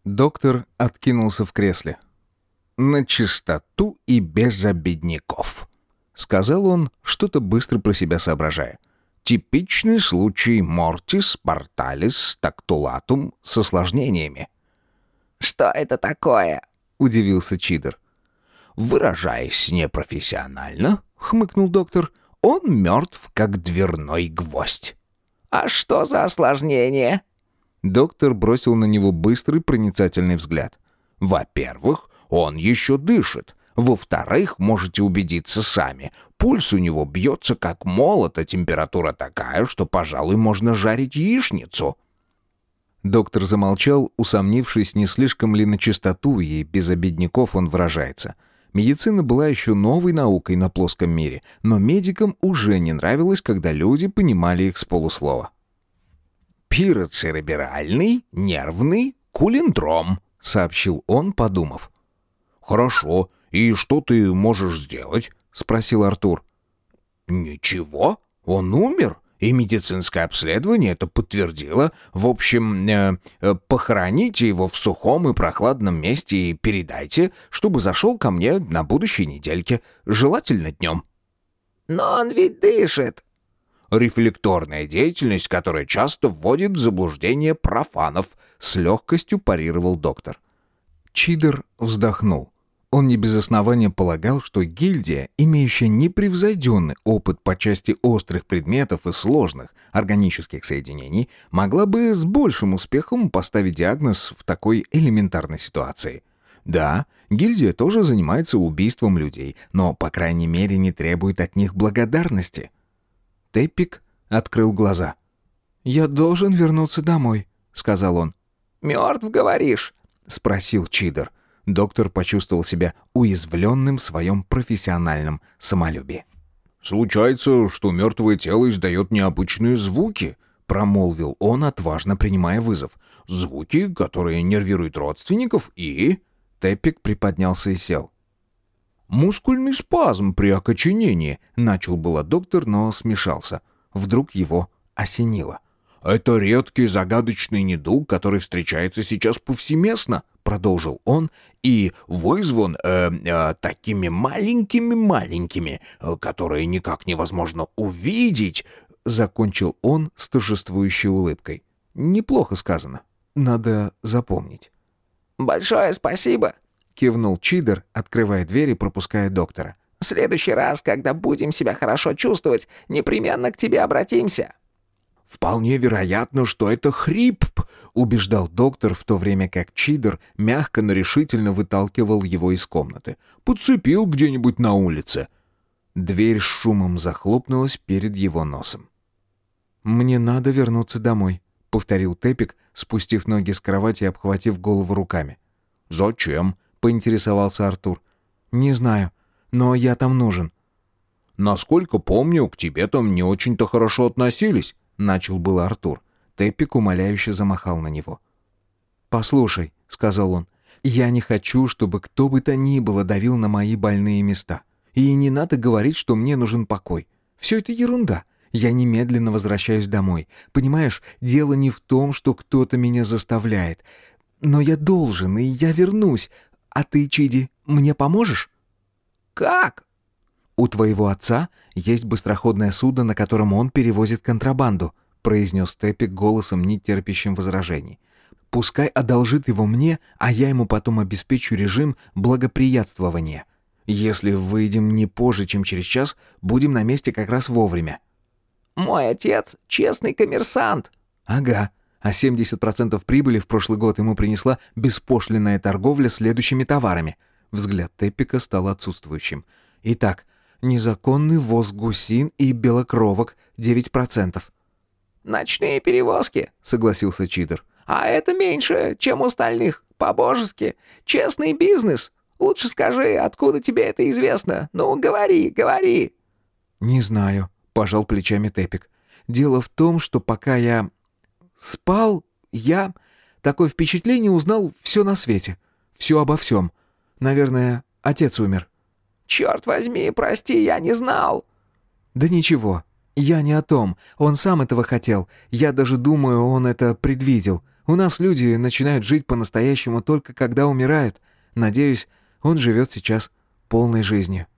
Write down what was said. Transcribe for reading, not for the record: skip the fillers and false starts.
Доктор откинулся в кресле. «На чистоту и без обедняков», — сказал он, что-то быстро про себя соображая. «Типичный случай мортис порталис тактулатум с осложнениями». «Что это такое?» — удивился Чидер. «Выражаясь непрофессионально, — хмыкнул доктор, — он мертв, как дверной гвоздь». «А что за осложнение?» Доктор бросил на него быстрый проницательный взгляд. «Во-первых, он еще дышит. Во-вторых, можете убедиться сами. Пульс у него бьется как молот, а температура такая, что, пожалуй, можно жарить яичницу». Доктор замолчал, усомнившись, не слишком ли на чистоту и без обедняков он выражается. Медицина была еще новой наукой на плоском мире, но медикам уже не нравилось, когда люди понимали их с полуслова. «Пироцеребральный нервный кулиндром», — сообщил он, подумав. «Хорошо. И что ты можешь сделать?» — спросил Артур. «Ничего. Он умер, и медицинское обследование это подтвердило. В общем, похороните его в сухом и прохладном месте и передайте, чтобы зашел ко мне на будущей недельке, желательно днем». «Но он ведь дышит». «Рефлекторная деятельность, которая часто вводит в заблуждение профанов», — с легкостью парировал доктор. Чидер вздохнул. Он не без основания полагал, что гильдия, имеющая непревзойденный опыт по части острых предметов и сложных органических соединений, могла бы с большим успехом поставить диагноз в такой элементарной ситуации. Да, гильдия тоже занимается убийством людей, но, по крайней мере, не требует от них благодарности. Теппик открыл глаза. «Я должен вернуться домой», — сказал он. «Мертв, говоришь?» — спросил Чидер. Доктор почувствовал себя уязвленным в своем профессиональном самолюбии. «Случается, что мертвое тело издает необычные звуки», — промолвил он, отважно принимая вызов. «Звуки, которые нервируют родственников и...» Теппик приподнялся и сел. «Мускульный спазм при окоченении», — начал было доктор, но смешался. Вдруг его осенило. «Это редкий загадочный недуг, который встречается сейчас повсеместно», — продолжил он, «и вызван такими маленькими, которые никак невозможно увидеть», — закончил он с торжествующей улыбкой. «Неплохо сказано. Надо запомнить». «Большое спасибо», — кивнул Чидер, открывая дверь и пропуская доктора. «В следующий раз, когда будем себя хорошо чувствовать, непременно к тебе обратимся». «Вполне вероятно, что это хрип», — убеждал доктор, в то время как Чидер мягко, но решительно выталкивал его из комнаты. «Подцепил где-нибудь на улице». Дверь с шумом захлопнулась перед его носом. «Мне надо вернуться домой», — повторил Теппик, спустив ноги с кровати и обхватив голову руками. «Зачем?» — поинтересовался Артур. «Не знаю, но я там нужен». «Насколько помню, к тебе там не очень-то хорошо относились», — начал был Артур. Теппик умоляюще замахал на него. «Послушай», — сказал он, — «я не хочу, чтобы кто бы то ни было давил на мои больные места. И не надо говорить, что мне нужен покой. Все это ерунда. Я немедленно возвращаюсь домой. Понимаешь, дело не в том, что кто-то меня заставляет. Но я должен, и я вернусь. А ты, Чиди, мне поможешь?» «Как?» «У твоего отца есть быстроходное судно, на котором он перевозит контрабанду», произнес Теппик голосом, не терпящим возражений. «Пускай одолжит его мне, а я ему потом обеспечу режим благоприятствования. Если выйдем не позже, чем через час, будем на месте как раз вовремя». «Мой отец — честный коммерсант». «Ага. А 70% прибыли в прошлый год ему принесла беспошлинная торговля следующими товарами». Взгляд Теппика стал отсутствующим. «Итак, незаконный ввоз гусин и белокровок 9%. «Ночные перевозки», — согласился Чидер. «А это меньше, чем у остальных. По-божески. Честный бизнес. Лучше скажи, откуда тебе это известно? Ну, говори». «Не знаю», — пожал плечами Теппик. «Дело в том, что пока я спал, я... Такое впечатление узнал все на свете. Все обо всем. Наверное, отец умер». «Черт возьми, прости, я не знал». «Да ничего. Я не о том. Он сам этого хотел. Я даже думаю, он это предвидел. У нас люди начинают жить по-настоящему только когда умирают. Надеюсь, он живет сейчас полной жизнью».